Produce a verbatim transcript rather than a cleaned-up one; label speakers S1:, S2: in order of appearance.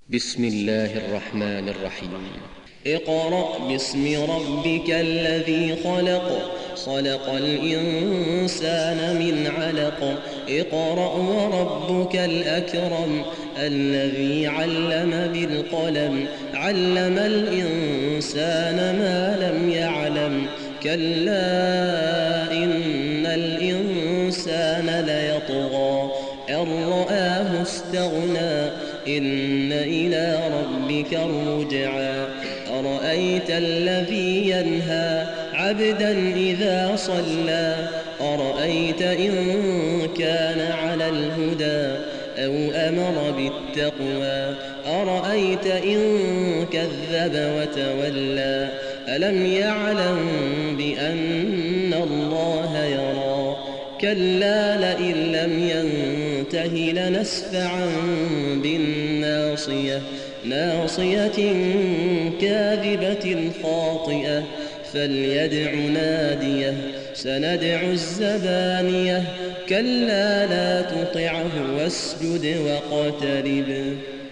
S1: بسم الله الرحمن الرحيم.
S2: اقرأ باسم ربك الذي خلق خلق الإنسان من علق اقرأ وربك الأكرم الذي علم بالقلم علم الإنسان ما لم يعلم كلا إن الإنسان ليطغى أن رآه استغنى إن إلى ربك الرجعى أرأيت الذي ينهى عبدا إذا صلى أرأيت إن كان على الهدى أو أمر بالتقوى أرأيت إن كذب وتولى ألم يعلم بأن الله يرى كلا لئن لم ينته لنسفعا بالناصية ناصية كاذبة خاطئة فليدع ناديه سندع الزبانية كلا لا تطعه واسجد واقترب